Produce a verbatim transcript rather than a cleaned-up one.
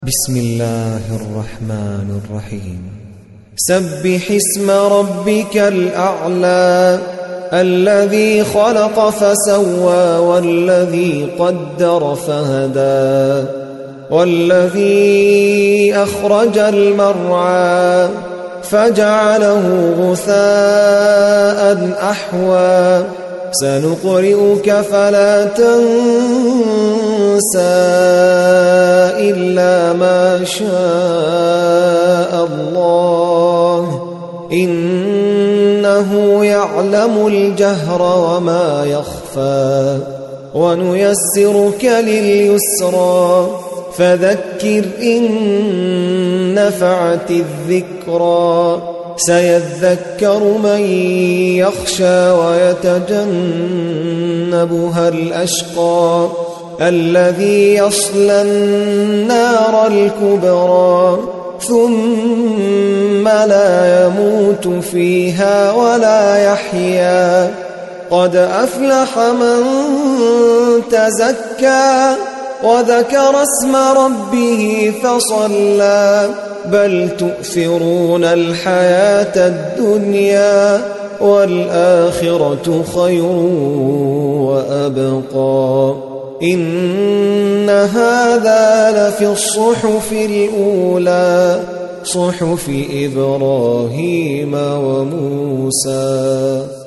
بسم الله الرحمن الرحيم سبح اسم ربك الأعلى الذي خلق فسوى والذي قدر فهدى والذي أخرج المرعى فجعله غثاء أحوى سنقرئك فلا تنسى إلا ما شاء الله إنه يعلم الجهر وما يخفى ونيسرك لليسرى فذكر إن نفعت الذكرى سيذكر من يخشى ويتجنبها الأشقى الذي يصلى النار الكبرى ثم لا يموت فيها ولا يحيا قد أفلح من تزكى وذكر اسم ربه فصلى بل تؤثرون الحياة الدنيا والآخرة خير وأبقى إن هذا لفي الصحف الأولى صحف إبراهيم وموسى.